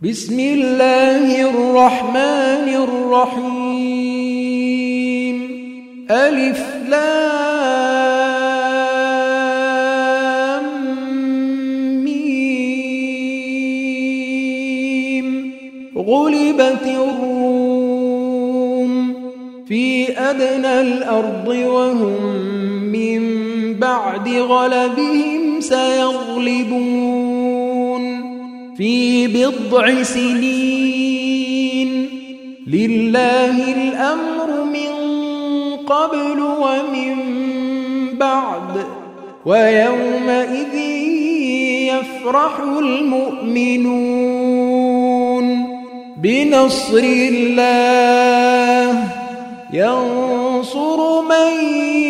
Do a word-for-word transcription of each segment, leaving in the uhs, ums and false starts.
بسم الله الرحمن الرحيم ألف لام ميم غلبت الروم في أدنى الأرض وهم من بعد غلبهم سيغلبون في بضع سنين لله الأمر من قبل ومن بعد ويومئذ يفرح المؤمنون بنصر الله ينصر من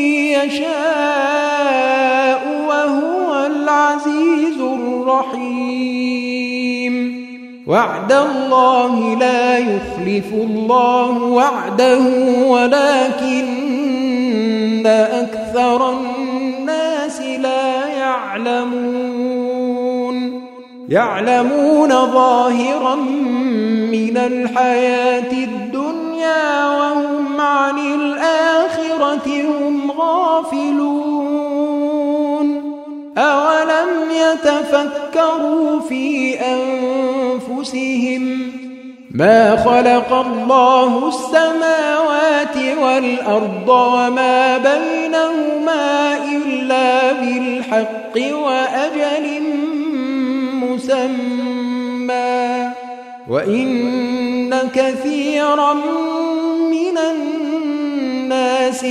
يشاء وهو العزيز الرحيم وعد الله لا يخلف الله وعده ولكن أكثر الناس لا يعلمون يعلمون ظاهرا من الحياة الدنيا وهم عن الآخرة هم غافلون أولم يتفكروا في أنفسهم ما خلق الله السماوات والأرض وما بينهما إلا بالحق وأجل مسمى وإن كثيرا من الناس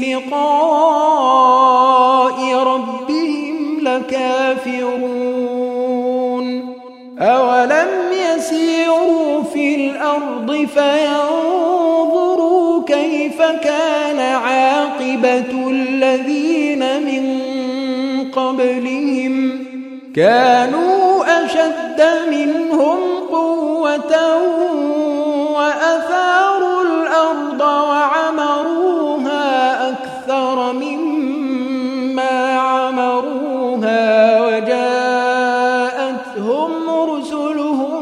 بلقاء ربهم لكافرون أولم يسيروا في الأرض فينظروا كيف كان عاقبة الذين من قبلهم كانوا أشد منهم قوة وأثاروا الأرض وعمروها أكثر مما عمروها وجاءتهم رسلهم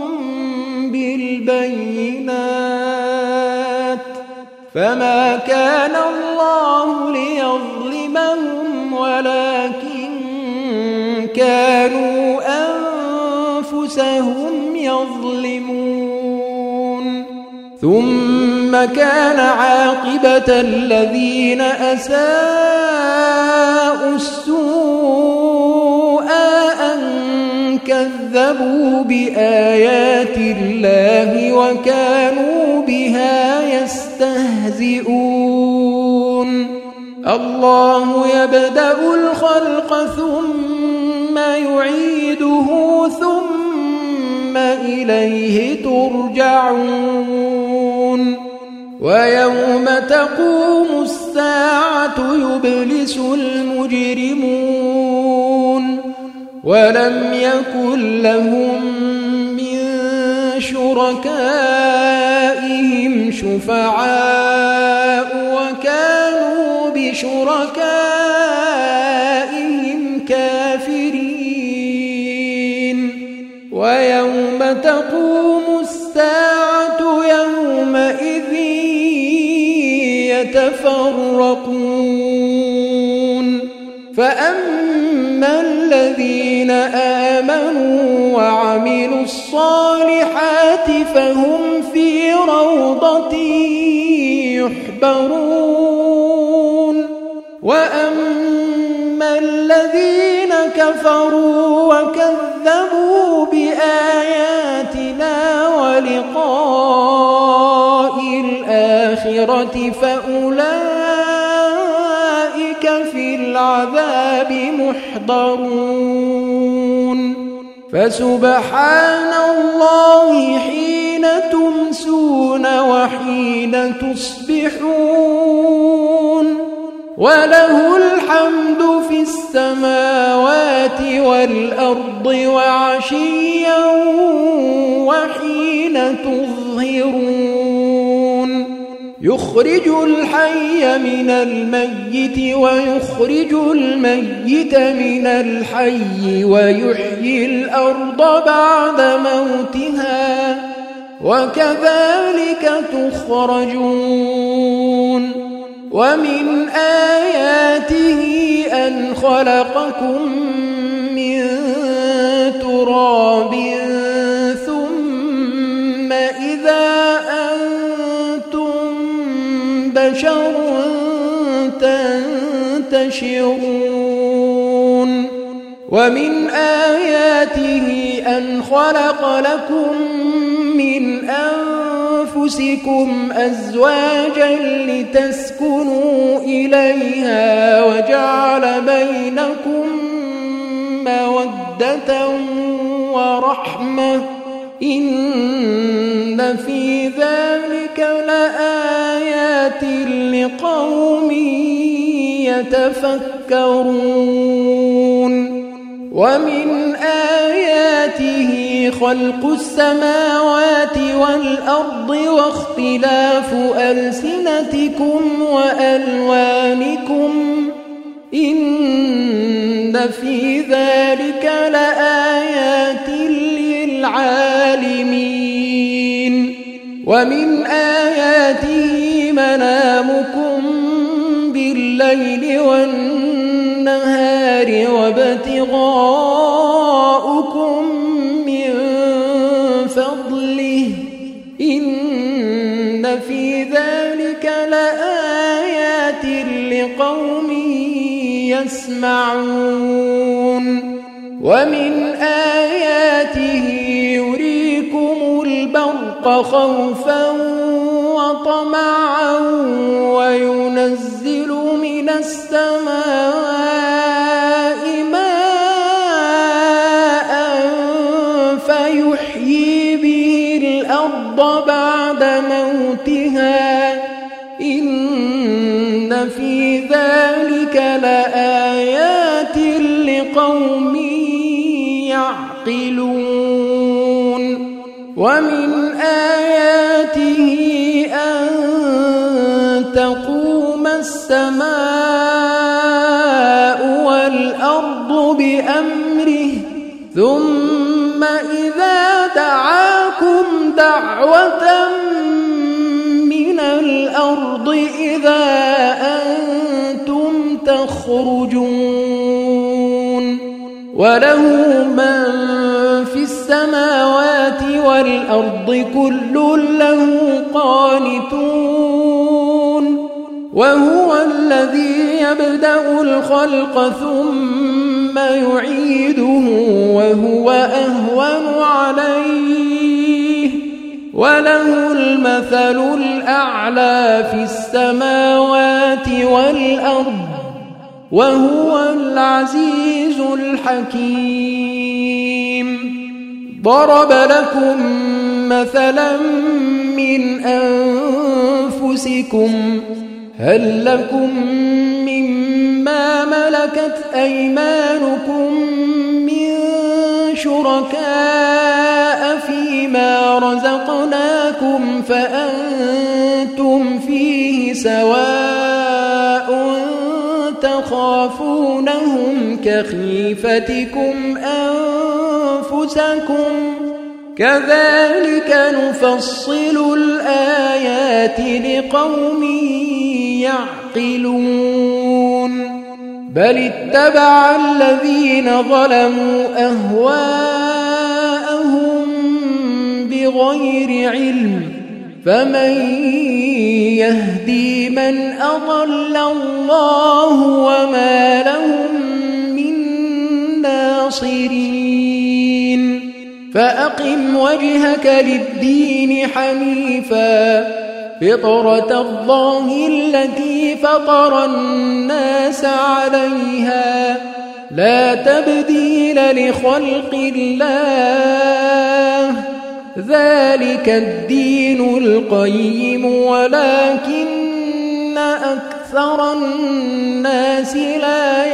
بالبينات فما كان الله ليظلمهم ولكن كانوا أنفسهم يظلمون ثم كان عاقبة الذين أساءوا السوء أن كذبوا بآيات الله وكانوا بها يستهزئون الله يبدأ الخلق ثم يعيده ثم إليه ترجعون ويوم تقوم الساعة يبلس المجرمون ولم يكن لهم من شركائهم شفعاء وكانوا بشركائهم كافرين ويوم تقوم الساعة يومئذ يتفرقون فأما الذين آمنوا وعملوا الصالحات فهم في روضة يحبرون وأما الذين كفروا وكذبوا بآياتنا ولقاء الآخرة فأولئك في العذاب محضرون فسبحان الله حين تمسون وحين تصبحون وله الحمد في السماوات والأرض وعشيا وحين تظهرون يخرج الحي من الميت ويخرج الميت من الحي ويحيي الأرض بعد موتها وكذلك تخرجون ومن آياته أن خلقكم من تراب ثم إذا أنتم بشر تنتشرون ومن آياته أن خلق لكم من أنفسكم أزواجا لتسكنوا إليها وجعل بينكم مودة ورحمة إن في ذلك لآيات لقوم يتفكرون ومن آياته خلق السماوات والأرض واختلاف ألسنتكم وألوانكم إن في ذلك لآيات للعالمين ومن آياته منامكم بالليل والنهار وابتغاؤكم من فضله إن في ذلك لآيات لقوم يسمعون ومن آياته يريكم البرق خوفا وطمعا وينزل من السماء ماء فيحيي به الأرض بعد موتها إن في ذلك لآيات لقوم يعقلون ومن آياته أن تقوم السماء والأرض بأمره ثم إذا دعاكم دعوة من الأرض إذا أنتم تخرجون وله من في السماوات والأرض كل له قانتون وهو الذي يبدأ الخلق ثم يعيده وهو أهون عليه وله المثل الأعلى في السماوات والأرض وهو العزيز الحكيم ضرب لكم مثلا من أنفسكم هل لكم مما ملكت أيمانكم من شركاء فيما رزقناكم فأنتم فيه سواء تخافونهم كخيفتكم أنفسكم كذلك نفصل الآيات لقوم يعقلون بل اتبع الذين ظلموا أهواءهم بغير علم فمن يهدي من أضل الله وما لهم من ناصرين فأقم وجهك للدين حنيفا فطرة الله التي فطر الناس عليها لا تبديل لخلق الله ذلك الدين القيم ولكن أكثر الناس لا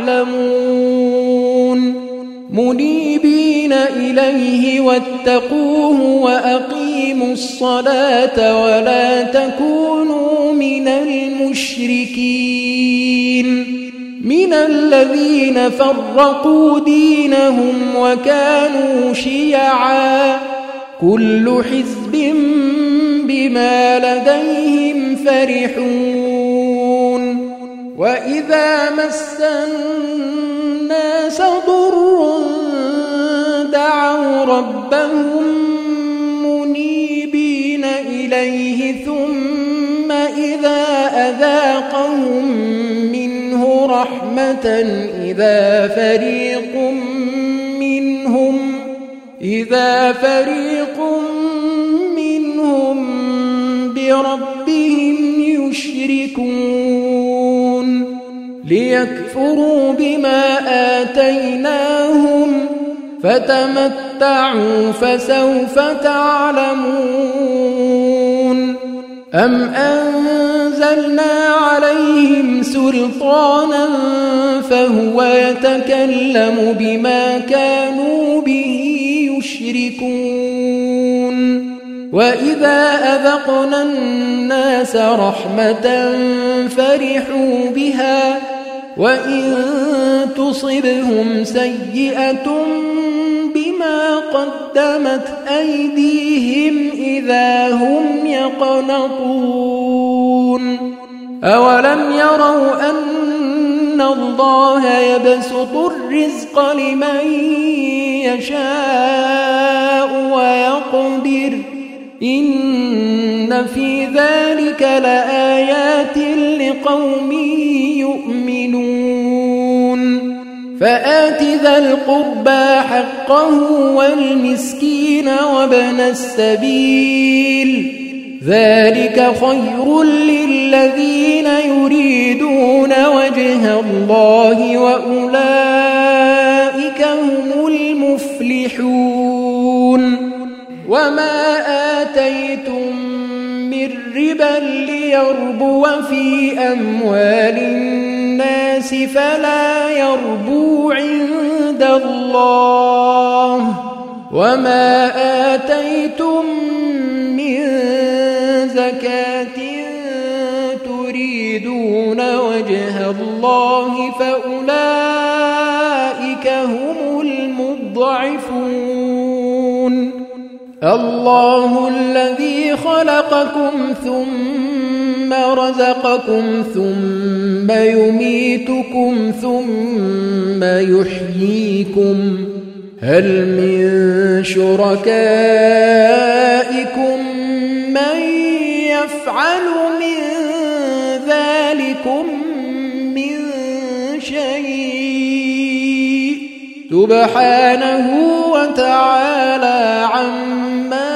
يعلمون منيبين إليه واتقوه وأقيموا الصلاة ولا تكونوا من المشركين من الذين فرقوا دينهم وكانوا شيعا كل حزب بما لديهم فرحون وإذا مس الناس ضر دعوا ربهم منيبين إليه ثم إذا أذاقهم منه رحمة إذا فريق منهم إذا فريق منهم بربهم يشركون ليكفروا بما آتيناهم فتمتعوا فسوف تعلمون أم أنزلنا عليهم سلطانا فهو يتكلم بما كانوا به يشركون وإذا أذقنا الناس رحمة فرحوا بها وإن تصبهم سيئة بما قدمت أيديهم إذا هم يقنطون أولم يروا أن الله يبسط الرزق لمن يشاء ويقدر إن في ذلك لآيات لقوم يؤمنون فآت ذا القربى حقه والمسكين وابن السبيل ذلك خير للذين يريدون وجه الله وأولئك هم المفلحون وما آتيتم من ربا ليربو في أموال الناس فلا يربو عند الله وما آتيتم من زكاة تريدون وجه الله فأولئك هم المضعفون الله الذي خلقكم ثم رزقكم ثم يميتكم ثم يحييكم هل من شركائكم من يفعل من ذلكم من شيء سبحانه وتعالى عما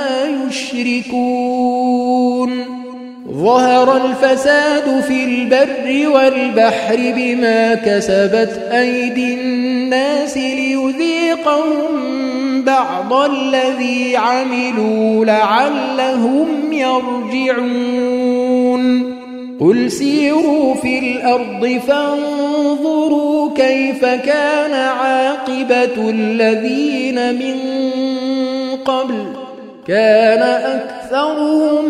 يشركون ظهر الفساد في البر والبحر بما كسبت أيدي الناس ليذيقهم بعض الذي عملوا لعلهم يرجعون قل سيروا في الأرض فانظروا كيف كان عاقبة الذين من قبل كان أكثرهم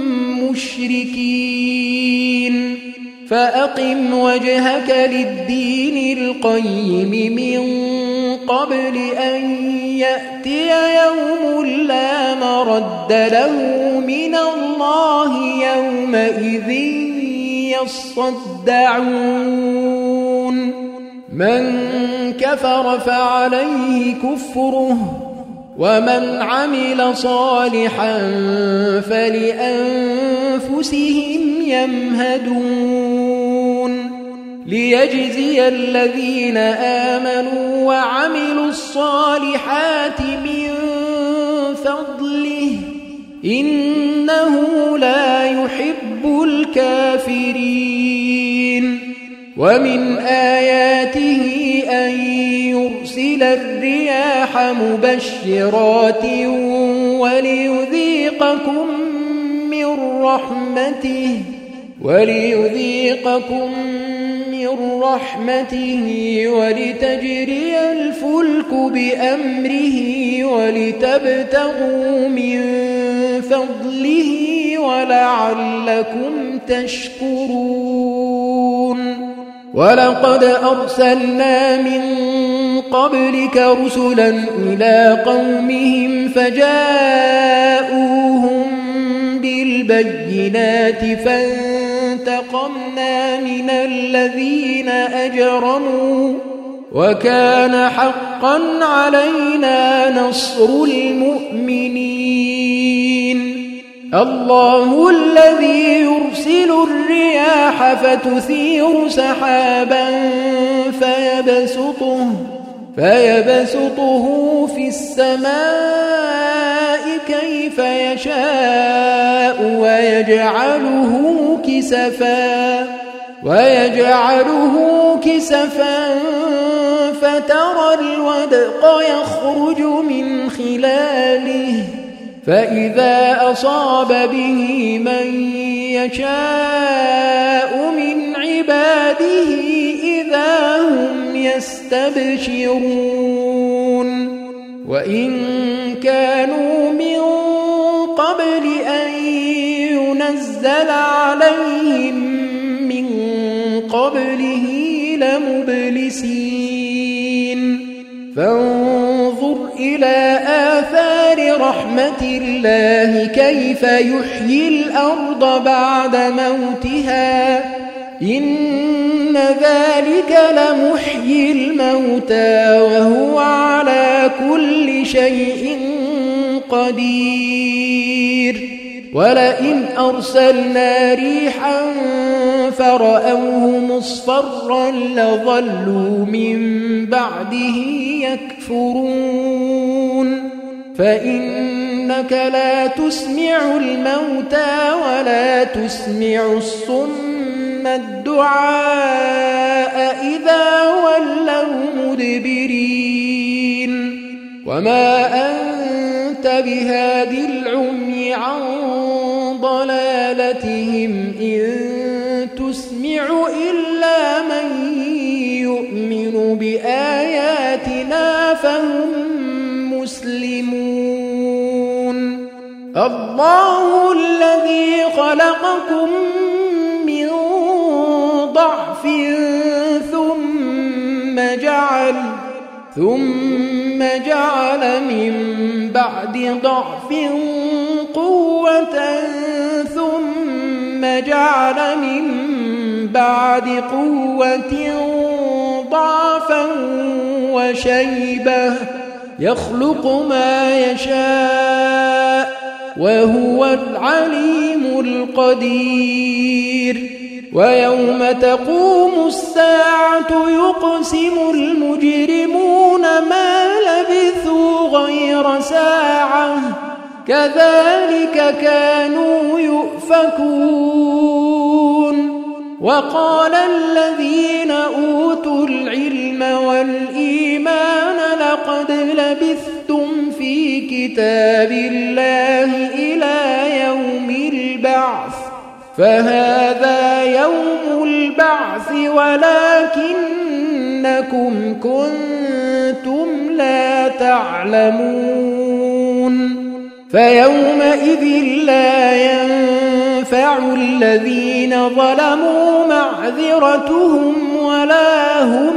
مشركين فأقم وجهك للدين القيم من قبل أن يأتي يوم لا مرد له من الله يومئذ يصدعون من كفر فعليه كفره ومن عمل صالحا فلأنفسهم يمهدون ليجزي الذين آمنوا وعملوا الصالحات من فضله إنه لا يحب الكافرين ومن آياته أن يرسل الرياح مبشرات وليذيقكم من رحمته وليذيقكم من رحمته ولتجري الفلك بأمره ولتبتغوا من فضله ولعلكم تشكرون ولقد أرسلنا من قبلك رسلا إلى قومهم فجاءوا بالبينات فانتقمنا من الذين أجرموا وكان حقا علينا نصر المؤمنين الله الذي يرسل الرياح فتثير سحابا فيبسطه, فيبسطه في السماء كيف يشاء ويجعله كسفا ويجعله كسفا فترى الودق يخرج من خلاله فإذا أصاب به من يشاء من عباده إذا هم يستبشرون وإن كانوا من قبل أن ينزل عليهم من قبله لمبلسين فانظر إلى آثار رحمة الله كيف يحيي الأرض بعد موتها إن ذلك لمحيي الموتى وهو على كل شيء قدير ولئن أرسلنا ريحا فرأوه مصفرا لظلوا من بعده يكفرون فإنك لا تسمع الموتى ولا تسمع الصم الدعاء إذا ولوا مدبرين وما أنت بهادي العمي عن ضلالتهم إن تسمع إلا من يؤمن بآياتنا فهم مسلمون الله الذي خلقكم من ضعف ثم جعل ثم جعل من بعد ضعف قوة ثم جعل من بعد قوة ضعفا وشيبة يخلق ما يشاء وهو العليم القدير ويوم تقوم الساعة يقسم المجرمون ما لبثوا غير ساعة كذلك كانوا يؤفكون وقال الذين أوتوا العلم والإيمان لقد لبثتم في كتاب الله إلى يوم البعث فهذا يوم البعث ولكنكم كنتم لا تعلمون فيومئذ لا ينفع الذين ظلموا معذرتهم ولا هم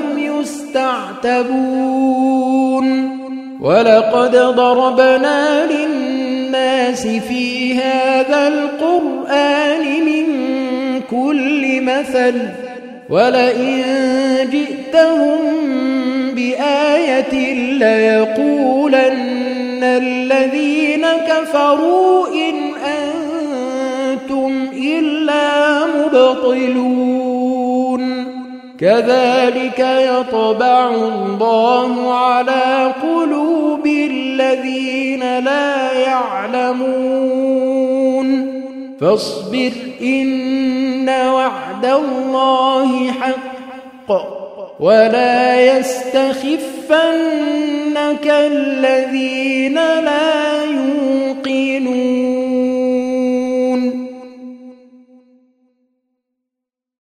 يستعتبون ولقد ضربنا للناس في هذا القرآن من كل مثل ولئن جئتهم بآية ليقولن الذين كفروا إن أنتم إلا مبطلون كذلك يطبع الله على قلوب الذين لا يعلمون فاصبر إن وعد الله حق ولا يستخفنك الذين لا